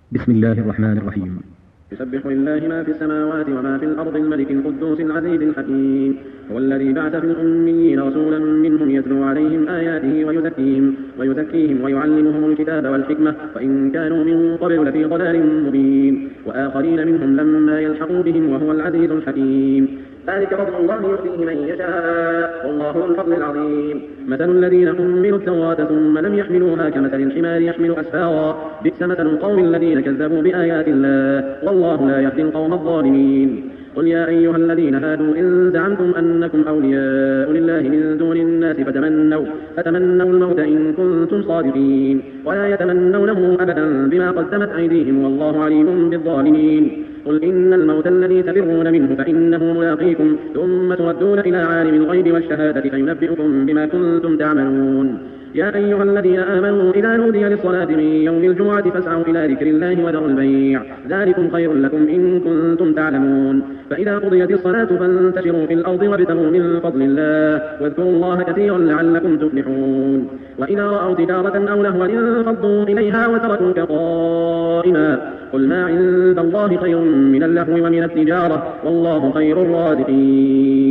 بسم الله الرحمن الرحيم. يسبح لله ما في السماوات وما في الأرض الملك القدوس العزيز الحكيم. هو الذي بعث في الأميين رسولا منهم يتلو عليهم آياته ويزكيهم ويعلمهم الكتاب والحكمة وإن كانوا من قبل لفي ضلال مبين وآخرين منهم لما يلحقوا بهم وهو العزيز الحكيم. ذلك فضل الله يؤتيه من يشاء والله ذو الفضل العظيم. مثل الذين حملوا التوراة ثم لم يحملوها كمثل الحمار يحمل أسفارا بئس مثل القوم الذين كذبوا بآيات الله والله لا يهدي القوم الظالمين. قل يا أيها الذين هادوا إن زعمتم أنكم أولياء لله من دون الناس فتمنوا الموت إن كنتم صادقين ولا يتمنونه أبدا بما قدمت أيديهم والله عليم بالظالمين. قل إن الموت الذي تفرون منه فإنه ملاقيكم ثم تردون إلى عالم الغيب والشهادة فينبئكم بما كنتم تعملون. يا أيها الذين آمنوا إذا نودي للصلاة من يوم الجمعة فاسعوا إلى ذكر الله وذروا البيع ذلكم خير لكم إن كنتم تعلمون. فإذا قضيت الصلاة فانتشروا في الأرض وابتغوا من فضل الله واذكروا الله كثيرا لعلكم تفلحون. وإذا رأوا تجارة أو لهوا انفضوا إليها وتركوك قائما قل ما عند الله خير من اللهو ومن التجارة والله خير الرازقين.